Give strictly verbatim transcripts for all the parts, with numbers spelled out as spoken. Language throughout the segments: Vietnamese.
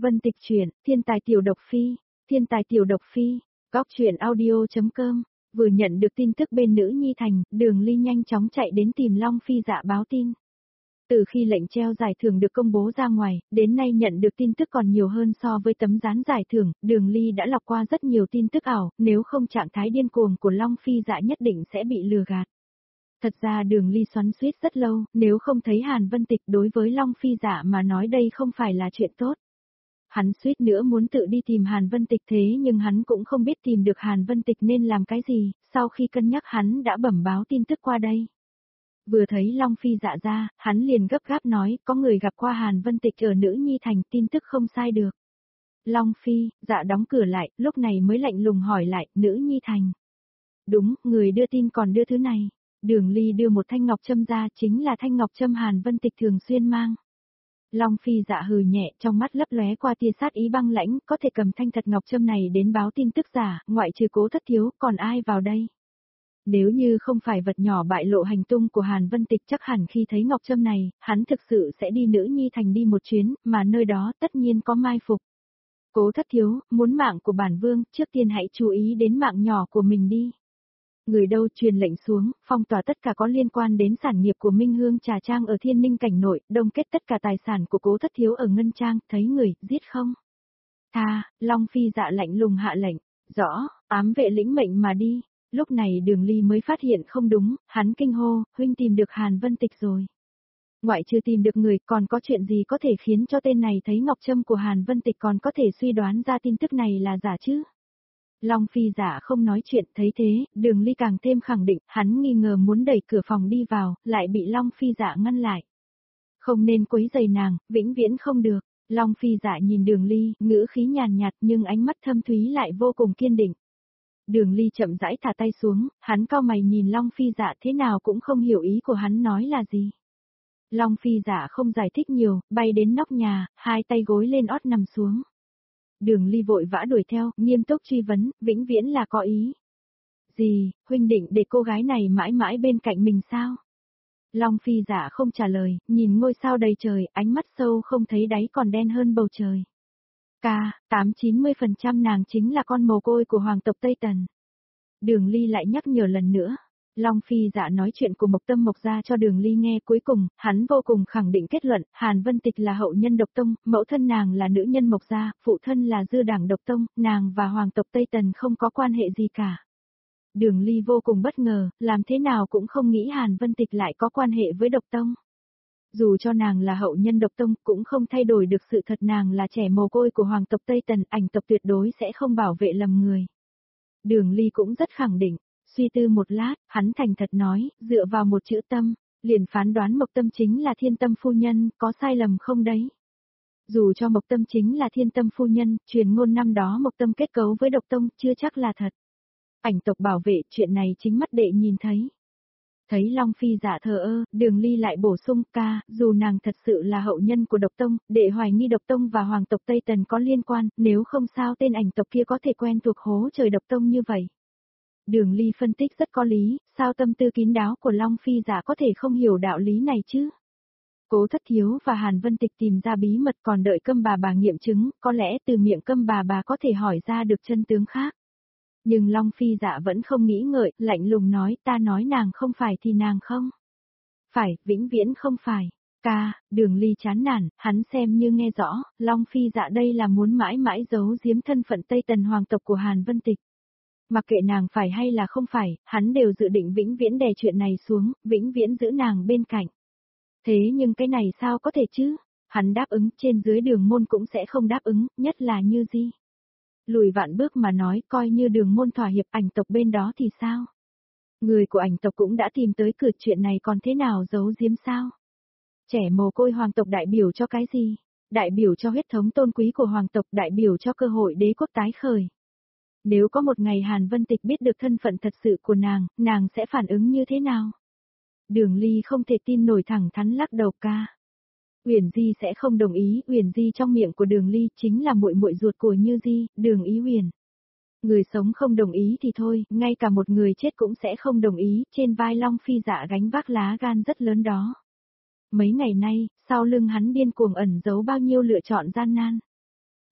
Vân Tịch truyện, Thiên tài tiểu độc phi, Thiên tài tiểu độc phi, góc truyện audio.com. Vừa nhận được tin tức bên nữ nhi thành, Đường Ly nhanh chóng chạy đến tìm Long Phi Dạ báo tin. Từ khi lệnh treo giải thưởng được công bố ra ngoài, đến nay nhận được tin tức còn nhiều hơn so với tấm dán giải thưởng, Đường Ly đã lọc qua rất nhiều tin tức ảo, nếu không trạng thái điên cuồng của Long Phi Dạ nhất định sẽ bị lừa gạt. Thật ra Đường Ly xoắn xuýt rất lâu, nếu không thấy Hàn Vân Tịch đối với Long Phi Dạ mà nói đây không phải là chuyện tốt. Hắn suýt nữa muốn tự đi tìm Hàn Vân Tịch thế nhưng hắn cũng không biết tìm được Hàn Vân Tịch nên làm cái gì, sau khi cân nhắc hắn đã bẩm báo tin tức qua đây. Vừa thấy Long Phi Dạ ra, hắn liền gấp gáp nói, có người gặp qua Hàn Vân Tịch ở Nữ Nhi Thành, tin tức không sai được. Long Phi, Dạ đóng cửa lại, lúc này mới lạnh lùng hỏi lại, Nữ Nhi Thành. Đúng, người đưa tin còn đưa thứ này. Đường Ly đưa một thanh ngọc châm ra, chính là thanh ngọc châm Hàn Vân Tịch thường xuyên mang. Long Phi Dạ hừ nhẹ, trong mắt lấp lóe qua tia sát ý băng lãnh, có thể cầm thanh thật ngọc châm này đến báo tin tức giả, ngoại trừ Cố Thất Thiếu, còn ai vào đây? Nếu như không phải vật nhỏ bại lộ hành tung của Hàn Vân Tịch chắc hẳn khi thấy ngọc châm này, hắn thực sự sẽ đi Nữ Nhi Thành đi một chuyến, mà nơi đó tất nhiên có mai phục. Cố Thất Thiếu, muốn mạng của bản vương, trước tiên hãy chú ý đến mạng nhỏ của mình đi. Người đâu truyền lệnh xuống, phong tỏa tất cả có liên quan đến sản nghiệp của Minh Hương Trà Trang ở Thiên Ninh cảnh nội, đông kết tất cả tài sản của Cố Thất Thiếu ở Ngân Trang, thấy người, giết không? Tha, Long Phi Dạ lạnh lùng hạ lệnh, rõ, ám vệ lĩnh mệnh mà đi. Lúc này Đường Ly mới phát hiện không đúng, hắn kinh hô, huynh tìm được Hàn Vân Tịch rồi. Ngoại trừ tìm được người, còn có chuyện gì có thể khiến cho tên này thấy ngọc trâm của Hàn Vân Tịch còn có thể suy đoán ra tin tức này là giả chứ? Long Phi Dạ không nói chuyện, thấy thế, Đường Ly càng thêm khẳng định, hắn nghi ngờ muốn đẩy cửa phòng đi vào, lại bị Long Phi Dạ ngăn lại. Không nên quấy rầy nàng, vĩnh viễn không được. Long Phi Dạ nhìn Đường Ly, ngữ khí nhàn nhạt nhưng ánh mắt thâm thúy lại vô cùng kiên định. Đường Ly chậm rãi thả tay xuống, hắn cau mày nhìn Long Phi Dạ thế nào cũng không hiểu ý của hắn nói là gì. Long Phi Dạ không giải thích nhiều, bay đến nóc nhà, hai tay gối lên ót nằm xuống. Đường Ly vội vã đuổi theo, nghiêm túc truy vấn, vĩnh viễn là có ý. Gì, huynh định để cô gái này mãi mãi bên cạnh mình sao? Long Phi Dạ không trả lời, nhìn ngôi sao đầy trời, ánh mắt sâu không thấy đáy còn đen hơn bầu trời. Ca, tám chín mươi phần trăm nàng chính là con mồ côi của hoàng tộc Tây Tần. Đường Ly lại nhắc nhở lần nữa. Long Phi Dạ nói chuyện của Mộc Tâm Mộc Gia cho Đường Ly nghe, cuối cùng, hắn vô cùng khẳng định kết luận, Hàn Vân Tịch là hậu nhân độc tông, mẫu thân nàng là nữ nhân Mộc Gia, phụ thân là dư đảng độc tông, nàng và hoàng tộc Tây Tần không có quan hệ gì cả. Đường Ly vô cùng bất ngờ, làm thế nào cũng không nghĩ Hàn Vân Tịch lại có quan hệ với độc tông. Dù cho nàng là hậu nhân độc tông cũng không thay đổi được sự thật nàng là trẻ mồ côi của hoàng tộc Tây Tần, ảnh tộc tuyệt đối sẽ không bảo vệ lầm người. Đường Ly cũng rất khẳng định, suy tư một lát, hắn thành thật nói, dựa vào một chữ tâm, liền phán đoán Mộc Tâm chính là Thiên Tâm phu nhân, có sai lầm không đấy? Dù cho Mộc Tâm chính là Thiên Tâm phu nhân, truyền ngôn năm đó Mộc Tâm kết cấu với độc tông chưa chắc là thật. Ảnh tộc bảo vệ, chuyện này chính mắt đệ nhìn thấy. Thấy Long Phi Dạ thờ ơ, Đường Ly lại bổ sung, ca, dù nàng thật sự là hậu nhân của độc tông, đệ hoài nghi độc tông và hoàng tộc Tây Tần có liên quan, nếu không sao tên ảnh tộc kia có thể quen thuộc hố trời độc tông như vậy. Đường Ly phân tích rất có lý, sao tâm tư kín đáo của Long Phi Dạ có thể không hiểu đạo lý này chứ? Cố Thất Thiếu và Hàn Vân Tịch tìm ra bí mật còn đợi Câm bà bà nghiệm chứng, có lẽ từ miệng Câm bà bà có thể hỏi ra được chân tướng khác. Nhưng Long Phi Dạ vẫn không nghĩ ngợi, lạnh lùng nói, ta nói nàng không phải thì nàng không. Phải, vĩnh viễn không phải. Ca, Đường Ly chán nản, hắn xem như nghe rõ, Long Phi Dạ đây là muốn mãi mãi giấu giếm thân phận Tây Tần hoàng tộc của Hàn Vân Tịch. Mặc kệ nàng phải hay là không phải, hắn đều dự định vĩnh viễn đè chuyện này xuống, vĩnh viễn giữ nàng bên cạnh. Thế nhưng cái này sao có thể chứ? Hắn đáp ứng, trên dưới Đường môn cũng sẽ không đáp ứng, nhất là Như Di. Lùi vạn bước mà nói, coi như Đường môn thỏa hiệp, ảnh tộc bên đó thì sao? Người của ảnh tộc cũng đã tìm tới cửa, chuyện này còn thế nào giấu giếm sao? Trẻ mồ côi hoàng tộc đại biểu cho cái gì? Đại biểu cho huyết thống tôn quý của hoàng tộc, đại biểu cho cơ hội đế quốc tái khởi. Nếu có một ngày Hàn Vân Tịch biết được thân phận thật sự của nàng, nàng sẽ phản ứng như thế nào? Đường Ly không thể tin nổi, thẳng thắn lắc đầu. Ca. Uyển Di sẽ không đồng ý, Uyển Di trong miệng của Đường Ly chính là muội muội ruột của Như Di, Đường Ý Huyền. Người sống không đồng ý thì thôi, ngay cả một người chết cũng sẽ không đồng ý, trên vai Long Phi Dạ gánh vác lá gan rất lớn đó. Mấy ngày nay, sau lưng hắn điên cuồng ẩn giấu bao nhiêu lựa chọn gian nan.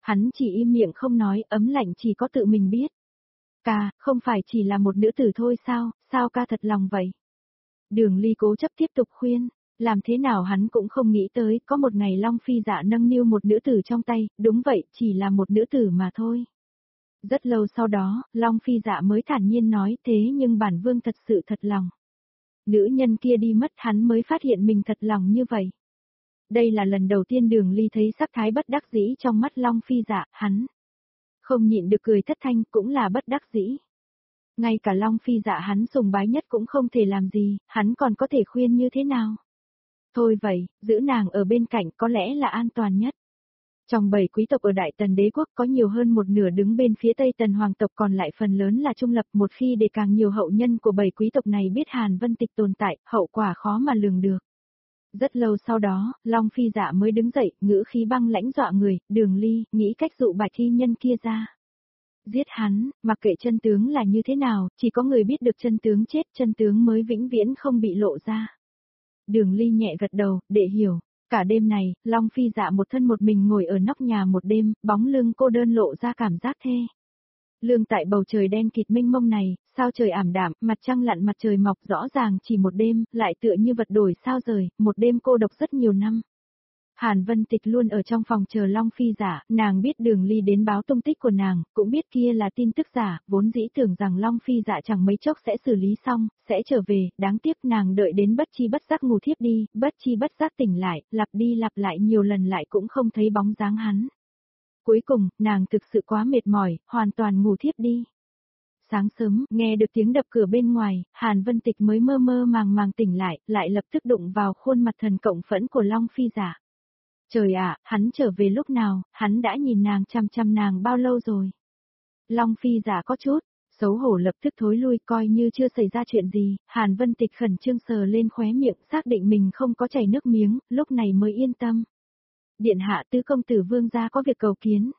Hắn chỉ im miệng không nói, ấm lạnh chỉ có tự mình biết. Ca, không phải chỉ là một nữ tử thôi sao, sao ca thật lòng vậy? Đường Ly cố chấp tiếp tục khuyên, làm thế nào hắn cũng không nghĩ tới, có một ngày Long Phi Dạ nâng niu một nữ tử trong tay, đúng vậy, chỉ là một nữ tử mà thôi. Rất lâu sau đó, Long Phi Dạ mới thản nhiên nói thế nhưng bản vương thật sự thật lòng. Nữ nhân kia đi mất hắn mới phát hiện mình thật lòng như vậy. Đây là lần đầu tiên Đường Ly thấy sắc thái bất đắc dĩ trong mắt Long Phi Dạ, hắn không nhịn được cười thất thanh, cũng là bất đắc dĩ. Ngay cả Long Phi Dạ hắn sùng bái nhất cũng không thể làm gì, hắn còn có thể khuyên như thế nào? Thôi vậy, giữ nàng ở bên cạnh có lẽ là an toàn nhất. Trong bảy quý tộc ở Đại Tần đế quốc có nhiều hơn một nửa đứng bên phía Tây Tần hoàng tộc, còn lại phần lớn là trung lập, một khi để càng nhiều hậu nhân của bảy quý tộc này biết Hàn Vân Tịch tồn tại, hậu quả khó mà lường được. Rất lâu sau đó, Long Phi Dạ mới đứng dậy, ngữ khí băng lãnh dọa người, Đường Ly, nghĩ cách dụ bạch thi nhân kia ra. Giết hắn, mặc kệ chân tướng là như thế nào, chỉ có người biết được chân tướng chết, chân tướng mới vĩnh viễn không bị lộ ra. Đường Ly nhẹ gật đầu, để hiểu. Cả đêm này, Long Phi Dạ một thân một mình ngồi ở nóc nhà một đêm, bóng lưng cô đơn lộ ra cảm giác thê. Lương tại bầu trời đen kịt mênh mông này, sao trời ảm đạm, mặt trăng lặn mặt trời mọc rõ ràng chỉ một đêm, lại tựa như vật đổi sao rời, một đêm cô độc rất nhiều năm. Hàn Vân Tịch luôn ở trong phòng chờ Long Phi Dạ, nàng biết Đường Ly đến báo tung tích của nàng, cũng biết kia là tin tức giả, vốn dĩ tưởng rằng Long Phi Dạ chẳng mấy chốc sẽ xử lý xong, sẽ trở về, đáng tiếc nàng đợi đến bất chi bất giác ngủ thiếp đi, bất chi bất giác tỉnh lại, lặp đi lặp lại nhiều lần lại cũng không thấy bóng dáng hắn. Cuối cùng, nàng thực sự quá mệt mỏi, hoàn toàn ngủ thiếp đi. Sáng sớm, nghe được tiếng đập cửa bên ngoài, Hàn Vân Tịch mới mơ mơ màng màng tỉnh lại, lại lập tức đụng vào khuôn mặt thần cộng phẫn của Long Phi Dạ. Trời ạ, hắn trở về lúc nào, hắn đã nhìn nàng chăm chăm nàng bao lâu rồi. Long Phi Dạ có chút, xấu hổ lập tức thối lui coi như chưa xảy ra chuyện gì, Hàn Vân Tịch khẩn trương sờ lên khóe miệng xác định mình không có chảy nước miếng, lúc này mới yên tâm. Điện hạ tứ công tử vương gia có việc cầu kiến.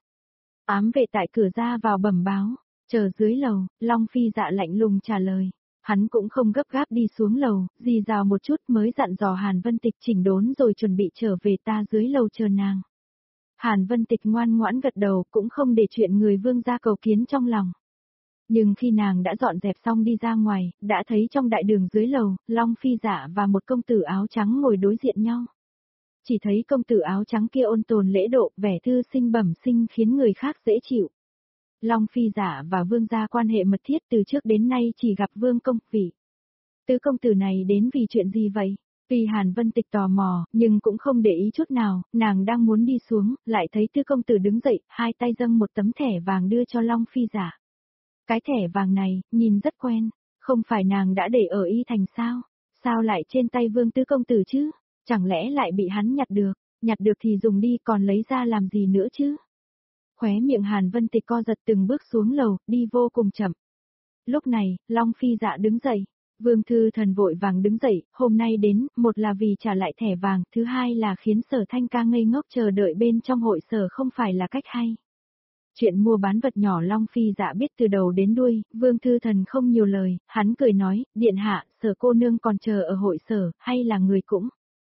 Ám vệ tại cửa ra vào bẩm báo, chờ dưới lầu, Long Phi Dạ lạnh lùng trả lời. Hắn cũng không gấp gáp đi xuống lầu, dì rào một chút mới dặn dò Hàn Vân Tịch chỉnh đốn rồi chuẩn bị trở về, ta dưới lầu chờ nàng. Hàn Vân Tịch ngoan ngoãn gật đầu, cũng không để chuyện người vương gia cầu kiến trong lòng. Nhưng khi nàng đã dọn dẹp xong đi ra ngoài, đã thấy trong đại đường dưới lầu, Long Phi Dạ và một công tử áo trắng ngồi đối diện nhau. Chỉ thấy công tử áo trắng kia ôn tồn lễ độ, vẻ thư sinh bẩm sinh khiến người khác dễ chịu. Long Phi Dạ và vương gia quan hệ mật thiết từ trước đến nay chỉ gặp vương công vị. Tứ công tử này đến vì chuyện gì vậy? Vì Hàn Vân Tịch tò mò, nhưng cũng không để ý chút nào, nàng đang muốn đi xuống, lại thấy tứ công tử đứng dậy, hai tay dâng một tấm thẻ vàng đưa cho Long Phi Dạ. Cái thẻ vàng này, nhìn rất quen, không phải nàng đã để ở Y Thành sao? Sao lại trên tay vương tứ công tử chứ? Chẳng lẽ lại bị hắn nhặt được? Nhặt được thì dùng đi, còn lấy ra làm gì nữa chứ? Khóe miệng Hàn Vân Tịch co giật, từng bước xuống lầu, đi vô cùng chậm. Lúc này, Long Phi Dạ đứng dậy. Vương Thư Thần vội vàng đứng dậy, hôm nay đến, một là vì trả lại thẻ vàng, thứ hai là khiến Sở Thanh Ca ngây ngốc chờ đợi bên trong hội sở không phải là cách hay. Chuyện mua bán vật nhỏ Long Phi Dạ biết từ đầu đến đuôi, Vương Thư Thần không nhiều lời, hắn cười nói, điện hạ, Sở cô nương còn chờ ở hội sở, hay là người cũng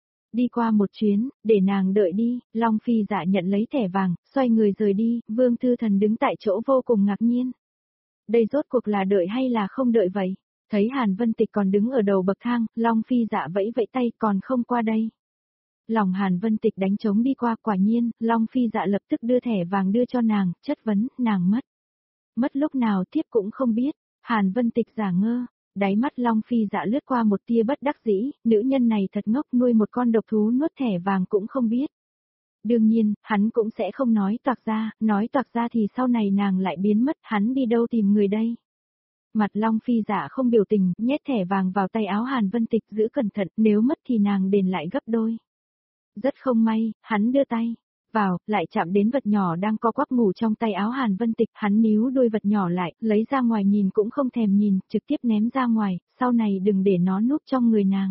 đi qua một chuyến, để nàng đợi đi. Long Phi Dạ nhận lấy thẻ vàng, xoay người rời đi, Vương Thư Thần đứng tại chỗ vô cùng ngạc nhiên. Đây rốt cuộc là đợi hay là không đợi vậy? Thấy Hàn Vân Tịch còn đứng ở đầu bậc thang, Long Phi Dạ vẫy vẫy tay, còn không qua đây. Lòng Hàn Vân Tịch đánh trống đi qua, quả nhiên, Long Phi Dạ lập tức đưa thẻ vàng đưa cho nàng, chất vấn, nàng mất. Mất lúc nào thiếp cũng không biết. Hàn Vân Tịch giả ngơ, đáy mắt Long Phi Dạ lướt qua một tia bất đắc dĩ, nữ nhân này thật ngốc, nuôi một con độc thú nuốt thẻ vàng cũng không biết. Đương nhiên, hắn cũng sẽ không nói toạc ra, nói toạc ra thì sau này nàng lại biến mất, hắn đi đâu tìm người đây. Mặt Long Phi Dạ không biểu tình, nhét thẻ vàng vào tay áo Hàn Vân Tịch, giữ cẩn thận, nếu mất thì nàng đền lại gấp đôi. Rất không may, hắn đưa tay vào, lại chạm đến vật nhỏ đang co quắp ngủ trong tay áo Hàn Vân Tịch, hắn níu đôi vật nhỏ lại, lấy ra ngoài nhìn cũng không thèm nhìn, trực tiếp ném ra ngoài, sau này đừng để nó núp trong người nàng.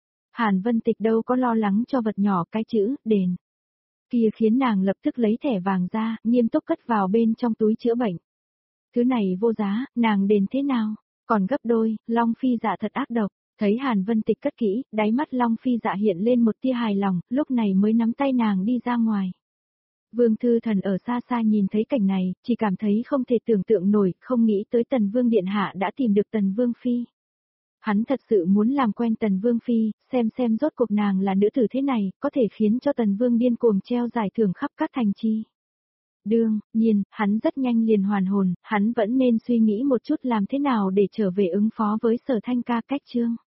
Hàn Vân Tịch đâu có lo lắng cho vật nhỏ, cái chữ, đền kia khiến nàng lập tức lấy thẻ vàng ra, nghiêm túc cất vào bên trong túi chữa bệnh. Thứ này vô giá, nàng đền thế nào? Còn gấp đôi, Long Phi Dạ thật ác độc. Thấy Hàn Vân Tịch cất kỹ, đáy mắt Long Phi Dạ hiện lên một tia hài lòng, lúc này mới nắm tay nàng đi ra ngoài. Vương Thư Thần ở xa xa nhìn thấy cảnh này, chỉ cảm thấy không thể tưởng tượng nổi, không nghĩ tới Tần Vương Điện Hạ đã tìm được Tần Vương Phi. Hắn thật sự muốn làm quen Tần Vương Phi, xem xem rốt cuộc nàng là nữ tử thế này, có thể khiến cho Tần Vương điên cuồng treo giải thưởng khắp các thành chi. Đương nhiên, hắn rất nhanh liền hoàn hồn, hắn vẫn nên suy nghĩ một chút làm thế nào để trở về ứng phó với Sở Thanh Ca cách chương.